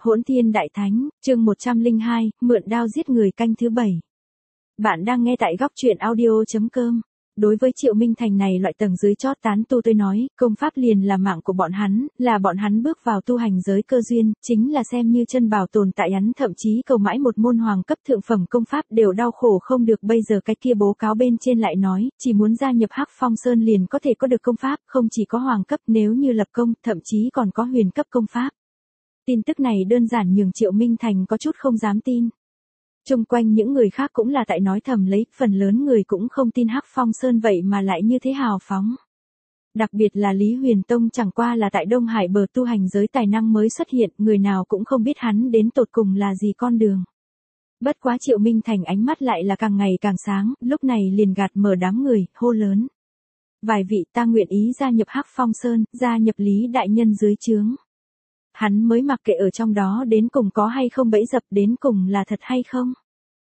Hỗn Thiên Đại Thánh, chương 102, mượn đao giết người canh thứ 7. Bạn đang nghe tại góc truyện audio.com. Đối với Triệu Minh Thành này loại tầng dưới chót tán tu tôi nói, công pháp liền là mạng của bọn hắn, là bọn hắn bước vào tu hành giới cơ duyên, chính là xem như chân bảo tồn tại hắn, thậm chí cầu mãi một môn hoàng cấp thượng phẩm công pháp đều đau khổ không được. Bây giờ cái kia bố cáo bên trên lại nói, chỉ muốn gia nhập Hắc Phong Sơn liền có thể có được công pháp, không chỉ có hoàng cấp, nếu như lập công, thậm chí còn có huyền cấp công pháp. Tin tức này đơn giản nhường Triệu Minh Thành có chút không dám tin. Chung quanh những người khác cũng là tại nói thầm lấy, phần lớn người cũng không tin Hắc Phong Sơn vậy mà lại như thế hào phóng. Đặc biệt là Lý Huyền Tông chẳng qua là tại Đông Hải bờ tu hành giới tài năng mới xuất hiện, người nào cũng không biết hắn đến tột cùng là gì con đường. Bất quá Triệu Minh Thành ánh mắt lại là càng ngày càng sáng, lúc này liền gạt mở đám người, hô lớn. Vài vị, ta nguyện ý gia nhập Hắc Phong Sơn, gia nhập Lý đại nhân dưới trướng. Hắn mới mặc kệ ở trong đó đến cùng có hay không bẫy dập, đến cùng là thật hay không.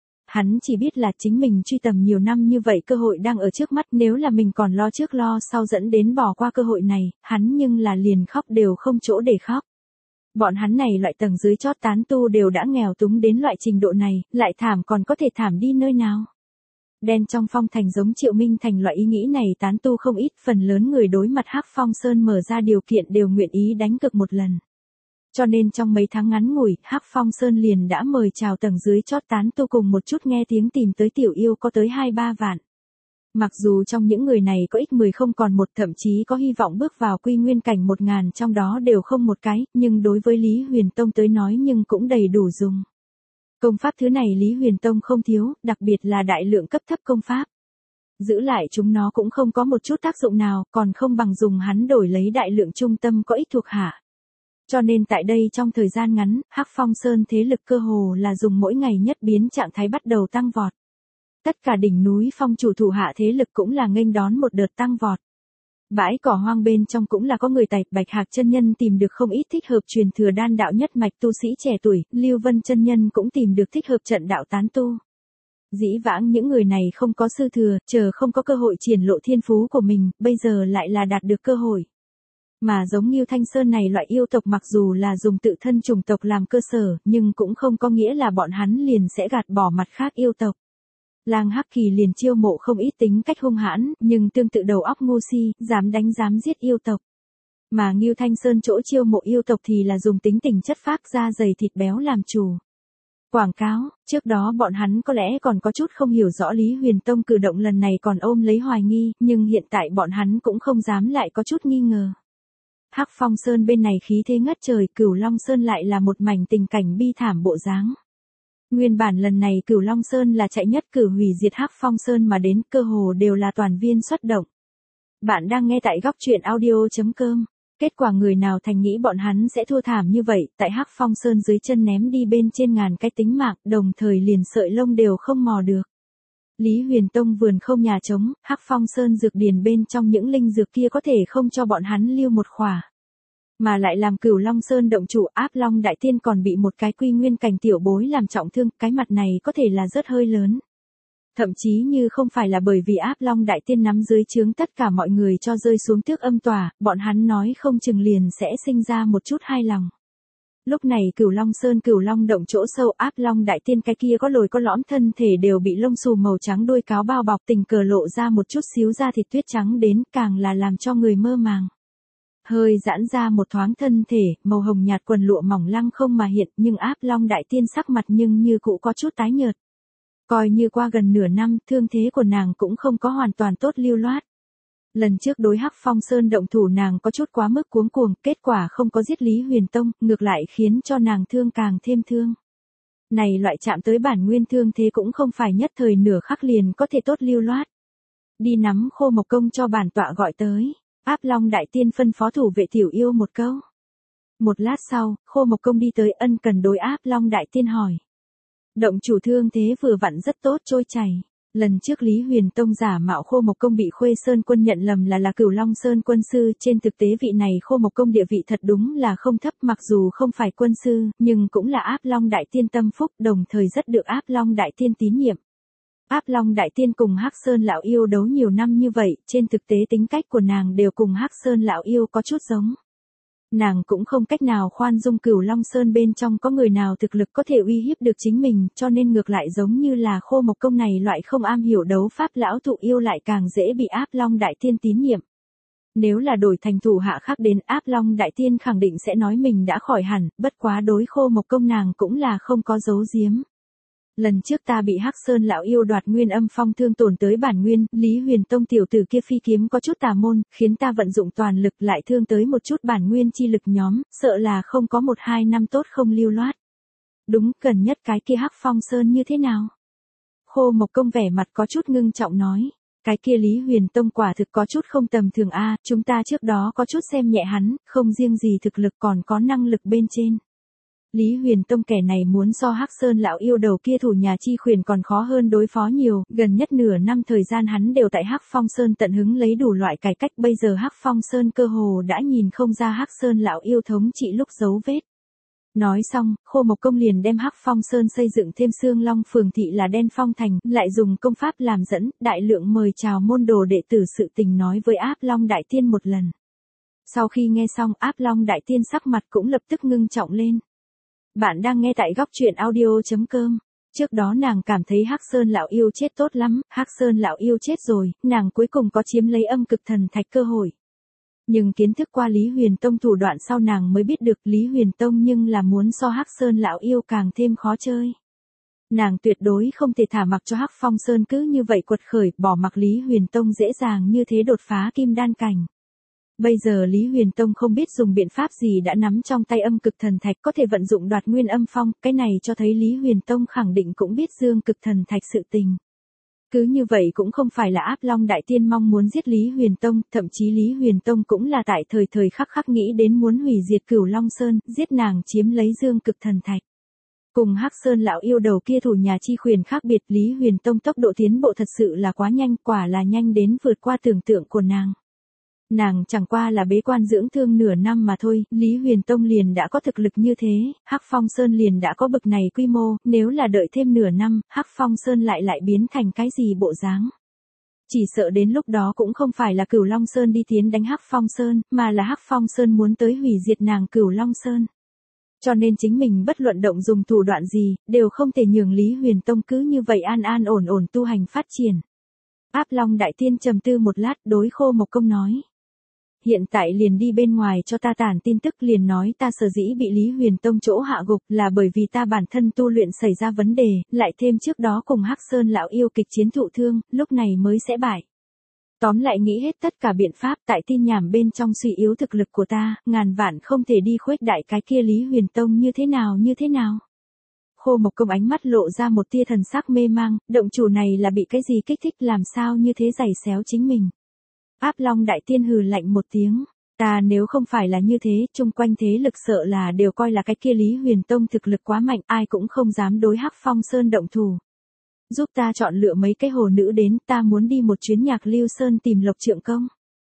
Hắn chỉ biết là chính mình truy tầm nhiều năm như vậy, cơ hội đang ở trước mắt, nếu là mình còn lo trước lo sau dẫn đến bỏ qua cơ hội này, hắn nhưng là liền khóc đều không chỗ để khóc. Bọn hắn này loại tầng dưới chót tán tu đều đã nghèo túng đến loại trình độ này, lại thảm còn có thể thảm đi nơi nào. Đen trong phong thành giống Triệu Minh Thành loại ý nghĩ này tán tu không ít, phần lớn người đối mặt Hắc Phong Sơn mở ra điều kiện đều nguyện ý đánh cược một lần. Cho nên trong mấy tháng ngắn ngủi, Hắc Phong Sơn liền đã mời chào tầng dưới chót tán tu cùng một chút nghe tiếng tìm tới tiểu yêu có tới 2-3 vạn. Mặc dù trong những người này có ít 10 không còn một, thậm chí có hy vọng bước vào quy nguyên cảnh 1000 trong đó đều không một cái, nhưng đối với Lý Huyền Tông tới nói nhưng cũng đầy đủ dùng. Công pháp thứ này Lý Huyền Tông không thiếu, đặc biệt là đại lượng cấp thấp công pháp. Giữ lại chúng nó cũng không có một chút tác dụng nào, còn không bằng dùng hắn đổi lấy đại lượng trung tâm có ít thuộc hạ. Cho nên tại đây trong thời gian ngắn, Hắc Phong Sơn thế lực cơ hồ là dùng mỗi ngày nhất biến trạng thái bắt đầu tăng vọt. Tất cả đỉnh núi phong chủ thủ hạ thế lực cũng là nghênh đón một đợt tăng vọt. Bãi cỏ hoang bên trong cũng là có người tài, Bạch Hạc chân nhân tìm được không ít thích hợp truyền thừa đan đạo nhất mạch tu sĩ trẻ tuổi, Lưu Vân chân nhân cũng tìm được thích hợp trận đạo tán tu. Dĩ vãng những người này không có sư thừa, chờ không có cơ hội triển lộ thiên phú của mình, bây giờ lại là đạt được cơ hội. Mà giống như Thanh Sơn này loại yêu tộc mặc dù là dùng tự thân chủng tộc làm cơ sở, nhưng cũng không có nghĩa là bọn hắn liền sẽ gạt bỏ mặt khác yêu tộc. Lang Hắc Kỳ liền chiêu mộ không ít tính cách hung hãn, nhưng tương tự đầu óc ngu si, dám đánh dám giết yêu tộc. Mà Ngưu Thanh Sơn chỗ chiêu mộ yêu tộc thì là dùng tính tình chất phác da dày thịt béo làm chủ. Quảng cáo, trước đó bọn hắn có lẽ còn có chút không hiểu rõ Lý Huyền Tông cử động lần này còn ôm lấy hoài nghi, nhưng hiện tại bọn hắn cũng không dám lại có chút nghi ngờ. Hắc Phong Sơn bên này khí thế ngất trời, Cửu Long Sơn lại là một mảnh tình cảnh bi thảm bộ dáng. Nguyên bản lần này Cửu Long Sơn là chạy nhất cử hủy diệt Hắc Phong Sơn mà đến, cơ hồ đều là toàn viên xuất động. Bạn đang nghe tại góc truyện audio.com. Kết quả người nào thành nghĩ bọn hắn sẽ thua thảm như vậy, tại Hắc Phong Sơn dưới chân ném đi bên trên ngàn cái tính mạng, đồng thời liền sợi lông đều không mò được. Lý Huyền Tông vườn không nhà trống, Hắc Phong Sơn dược điền bên trong những linh dược kia có thể không cho bọn hắn lưu một khỏa. Mà lại làm Cửu Long Sơn động chủ Áp Long Đại Tiên còn bị một cái quy nguyên cảnh tiểu bối làm trọng thương, cái mặt này có thể là rất hơi lớn. Thậm chí như không phải là bởi vì Áp Long Đại Tiên nắm dưới trướng tất cả mọi người cho rơi xuống tước âm tòa, bọn hắn nói không chừng liền sẽ sinh ra một chút hai lòng. Lúc này Cửu Long Sơn Cửu Long động chỗ sâu, Áp Long Đại Tiên cái kia có lồi có lõm thân thể đều bị lông xù màu trắng đuôi cáo bao bọc, tình cờ lộ ra một chút xíu da thịt tuyết trắng đến, càng là làm cho người mơ màng. Hơi giãn ra một thoáng thân thể, màu hồng nhạt quần lụa mỏng lăng không mà hiện, nhưng Áp Long Đại Tiên sắc mặt nhưng như cũ có chút tái nhợt. Coi như qua gần nửa năm, thương thế của nàng cũng không có hoàn toàn tốt lưu loát. Lần trước đối Hắc Phong Sơn động thủ nàng có chút quá mức cuống cuồng, kết quả không có giết Lý Huyền Tông, ngược lại khiến cho nàng thương càng thêm thương. Này loại chạm tới bản nguyên thương thế cũng không phải nhất thời nửa khắc liền có thể tốt lưu loát. Đi nắm Khô Mộc Công cho bản tọa gọi tới. Áp Long Đại Tiên phân phó thủ vệ tiểu yêu một câu. Một lát sau, Khô Mộc Công đi tới, ân cần đối Áp Long Đại Tiên hỏi. Động chủ thương thế vừa vặn rất tốt, trôi chảy. Lần trước Lý Huyền Tông giả mạo Khô Mộc Công bị Khuê Sơn quân nhận lầm là Cửu Long Sơn quân sư, trên thực tế vị này Khô Mộc Công địa vị thật đúng là không thấp, mặc dù không phải quân sư, nhưng cũng là Áp Long Đại Tiên tâm phúc, đồng thời rất được Áp Long Đại Tiên tín nhiệm. Áp Long Đại Tiên cùng Hắc Sơn lão yêu đấu nhiều năm như vậy, trên thực tế tính cách của nàng đều cùng Hắc Sơn lão yêu có chút giống. Nàng cũng không cách nào khoan dung Cửu Long Sơn bên trong có người nào thực lực có thể uy hiếp được chính mình, cho nên ngược lại giống như là Khô Mộc Công này loại không am hiểu đấu pháp lão thụ yêu lại càng dễ bị Áp Long Đại Tiên tín nhiệm. Nếu là đổi thành thủ hạ khác đến, Áp Long Đại Tiên khẳng định sẽ nói mình đã khỏi hẳn, bất quá đối Khô Mộc Công nàng cũng là không có giấu giếm. Lần trước ta bị Hắc Sơn lão yêu đoạt nguyên âm phong thương tổn tới bản nguyên, Lý Huyền Tông tiểu tử kia phi kiếm có chút tà môn, khiến ta vận dụng toàn lực lại thương tới một chút bản nguyên chi lực nhóm, sợ là không có 1-2 năm tốt không lưu loát. Đúng, gần nhất cái kia Hắc Phong Sơn như thế nào? Khô Mộc Công vẻ mặt có chút ngưng trọng nói. Cái kia Lý Huyền Tông quả thực có chút không tầm thường a, chúng ta trước đó có chút xem nhẹ hắn, không riêng gì thực lực còn có năng lực bên trên. Lý Huyền Tông kẻ này muốn so Hắc Sơn lão yêu đầu kia thủ nhà chi khuyển còn khó hơn đối phó nhiều, gần nhất nửa năm thời gian hắn đều tại Hắc Phong Sơn tận hứng lấy đủ loại cải cách, bây giờ Hắc Phong Sơn cơ hồ đã nhìn không ra Hắc Sơn lão yêu thống trị lúc dấu vết. Nói xong, Khô Mộc Công liền đem Hắc Phong Sơn xây dựng thêm Xương Long phường thị là Đen Phong Thành, lại dùng công pháp làm dẫn, đại lượng mời chào môn đồ đệ tử sự tình nói với Áp Long Đại Tiên một lần. Sau khi nghe xong, Áp Long Đại Tiên sắc mặt cũng lập tức ngưng trọng lên. Bạn đang nghe tại góc truyện audio.com. Trước đó nàng cảm thấy Hắc Sơn lão yêu chết tốt lắm, Hắc Sơn lão yêu chết rồi, nàng cuối cùng có chiếm lấy âm cực thần thạch cơ hội. Nhưng kiến thức qua Lý Huyền Tông thủ đoạn sau nàng mới biết được Lý Huyền Tông nhưng là muốn so Hắc Sơn lão yêu càng thêm khó chơi. Nàng tuyệt đối không thể thả mặc cho Hắc Phong Sơn cứ như vậy quật khởi, bỏ mặc Lý Huyền Tông dễ dàng như thế đột phá kim đan cảnh. Bây giờ Lý Huyền Tông không biết dùng biện pháp gì đã nắm trong tay âm cực thần thạch có thể vận dụng đoạt nguyên âm phong, cái này cho thấy Lý Huyền Tông khẳng định cũng biết dương cực thần thạch sự tình. Cứ như vậy cũng không phải là Áp Long Đại Tiên mong muốn giết Lý Huyền Tông, thậm chí Lý Huyền Tông cũng là tại thời khắc khắc nghĩ đến muốn hủy diệt Cửu Long Sơn, giết nàng chiếm lấy dương cực thần thạch. Cùng Hắc Sơn lão yêu đầu kia thủ nhà chi khuyển khác biệt, Lý Huyền Tông tốc độ tiến bộ thật sự là quá nhanh, quả là nhanh đến vượt qua tưởng tượng của nàng. Nàng chẳng qua là bế quan dưỡng thương nửa năm mà thôi, Lý Huyền Tông liền đã có thực lực như thế, Hắc Phong Sơn liền đã có bực này quy mô, nếu là đợi thêm nửa năm, Hắc Phong Sơn lại biến thành cái gì bộ dáng. Chỉ sợ đến lúc đó cũng không phải là Cửu Long Sơn đi tiến đánh Hắc Phong Sơn, mà là Hắc Phong Sơn muốn tới hủy diệt nàng Cửu Long Sơn. Cho nên chính mình bất luận động dùng thủ đoạn gì, đều không thể nhường Lý Huyền Tông cứ như vậy an ổn tu hành phát triển. Áp Long Đại Tiên trầm tư một lát, đối Khô Mộc Công nói. Hiện tại liền đi bên ngoài cho ta tản tin tức, liền nói ta sở dĩ bị Lý Huyền Tông chỗ hạ gục là bởi vì ta bản thân tu luyện xảy ra vấn đề, lại thêm trước đó cùng Hắc Sơn lão yêu kịch chiến thụ thương, lúc này mới sẽ bại. Tóm lại nghĩ hết tất cả biện pháp, tại tin nhảm bên trong suy yếu thực lực của ta, ngàn vạn không thể đi khuếch đại cái kia Lý Huyền Tông như thế nào. Khô Mộc Công ánh mắt lộ ra một tia thần sắc mê mang, động chủ này là bị cái gì kích thích làm sao như thế giày xéo chính mình. Áp Long Đại Tiên hừ lạnh một tiếng, ta nếu không phải là như thế, chung quanh thế lực sợ là đều coi là cái kia Lý Huyền Tông thực lực quá mạnh, ai cũng không dám đối Hắc Phong Sơn động thủ. Giúp ta chọn lựa mấy cái hồ nữ đến, ta muốn đi một chuyến Nhạc Lưu Sơn tìm Lộc Trượng Công.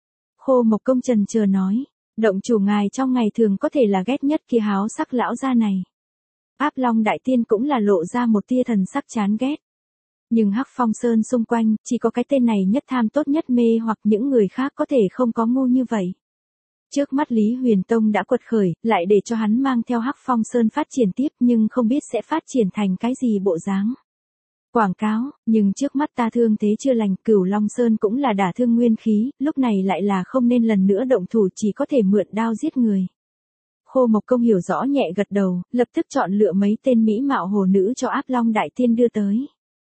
Khô Mộc Công chần chờ nói, động chủ ngài trong ngày thường có thể là ghét nhất kia háo sắc lão gia này. Áp Long Đại Tiên cũng là lộ ra một tia thần sắc chán ghét. Nhưng Hắc Phong Sơn xung quanh, chỉ có cái tên này nhất tham tốt nhất mê hoặc những người khác có thể không có ngu như vậy. Trước mắt Lý Huyền Tông đã quật khởi, lại để cho hắn mang theo Hắc Phong Sơn phát triển tiếp nhưng không biết sẽ phát triển thành cái gì bộ dáng. Quảng cáo, nhưng trước mắt ta thương thế chưa lành, Cửu Long Sơn cũng là đả thương nguyên khí, lúc này lại là không nên lần nữa động thủ, chỉ có thể mượn đao giết người. Khô Mộc Công hiểu rõ nhẹ gật đầu, lập tức chọn lựa mấy tên mỹ mạo hồ nữ cho Áp Long Đại Tiên đưa tới.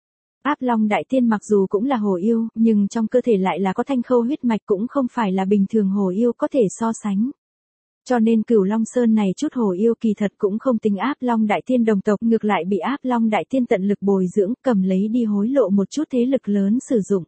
Áp Long Đại Tiên mặc dù cũng là hồ yêu, nhưng trong cơ thể lại là có thanh khâu huyết mạch, cũng không phải là bình thường hồ yêu có thể so sánh. Cho nên Cửu Long Sơn này chút hồ yêu kỳ thật cũng không tính Áp Long Đại Tiên đồng tộc, ngược lại bị Áp Long Đại Tiên tận lực bồi dưỡng, cầm lấy đi hối lộ một chút thế lực lớn sử dụng.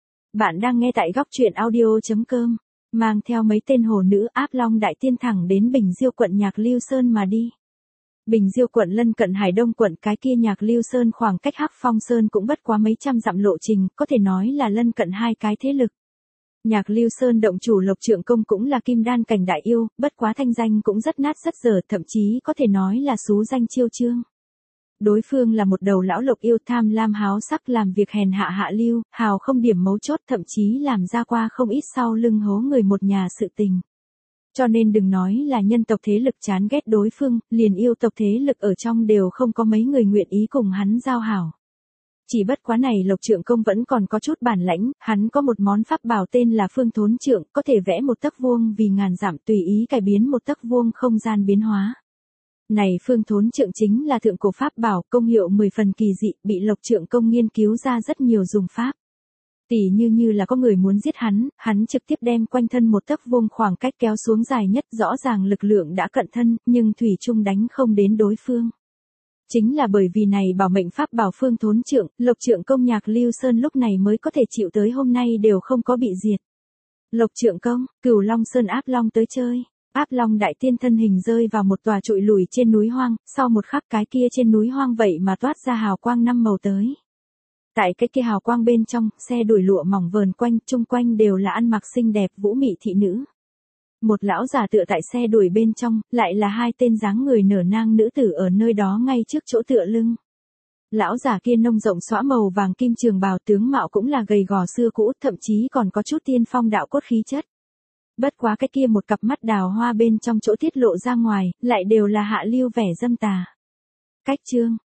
Bạn đang nghe tại góc truyện audio.com, mang theo mấy tên hồ nữ, Áp Long Đại Tiên thẳng đến Bình Diêu quận Nhạc Lưu Sơn mà đi. Bình Diêu quận lân cận Hải Đông quận, cái kia Nhạc Lưu Sơn khoảng cách Hắc Phong Sơn cũng bất quá mấy trăm dặm lộ trình, có thể nói là lân cận hai cái thế lực. Nhạc Lưu Sơn động chủ Lộc Trượng Công cũng là kim đan cảnh đại yêu, bất quá thanh danh cũng rất nát rất dở, thậm chí có thể nói là xú danh chiêu chương. Đối phương là một đầu lão lộc yêu tham lam háo sắc, làm việc hèn hạ hạ lưu, hào không điểm mấu chốt, thậm chí làm ra qua không ít sau lưng hố người một nhà sự tình. Cho nên đừng nói là nhân tộc thế lực chán ghét đối phương, liền yêu tộc thế lực ở trong đều không có mấy người nguyện ý cùng hắn giao hảo. Chỉ bất quá này Lộc Trượng Công vẫn còn có chút bản lãnh, hắn có một món pháp bảo tên là Phương Thốn Trượng, có thể vẽ một tấc vuông vì ngàn dặm tùy ý cải biến một tấc vuông không gian biến hóa. Này Phương Thốn Trượng chính là thượng cổ pháp bảo, công hiệu 10 phần kỳ dị, bị Lộc Trượng Công nghiên cứu ra rất nhiều dùng pháp. Tỉ như là có người muốn giết hắn trực tiếp đem quanh thân một tấc vuông khoảng cách kéo xuống dài nhất, rõ ràng lực lượng đã cận thân, nhưng thủy chung đánh không đến đối phương. Chính là bởi vì này bảo mệnh pháp bảo Phương Thốn Trượng, Lộc Trượng Công nhạc Lưu Sơn lúc này mới có thể chịu tới hôm nay đều không có bị diệt. Lộc Trượng Công, Cửu Long Sơn áp long tới chơi. Áp long đại tiên thân hình rơi vào một tòa trụi lùi trên núi hoang, sau một khắc cái kia trên núi hoang vậy mà toát ra hào quang 5 màu tới. Tại cái kia hào quang bên trong, xe đuổi lụa mỏng vờn quanh, chung quanh đều là ăn mặc xinh đẹp vũ mị thị nữ. Một lão già tựa tại xe đuổi bên trong, lại là hai tên dáng người nở nang nữ tử ở nơi đó ngay trước chỗ tựa lưng. Lão già kia nông rộng xõa màu vàng kim trường bào, tướng mạo cũng là gầy gò xưa cũ, thậm chí còn có chút tiên phong đạo cốt khí chất. Bất quá cái kia một cặp mắt đào hoa bên trong chỗ tiết lộ ra ngoài, lại đều là hạ lưu vẻ dâm tà. Cách chương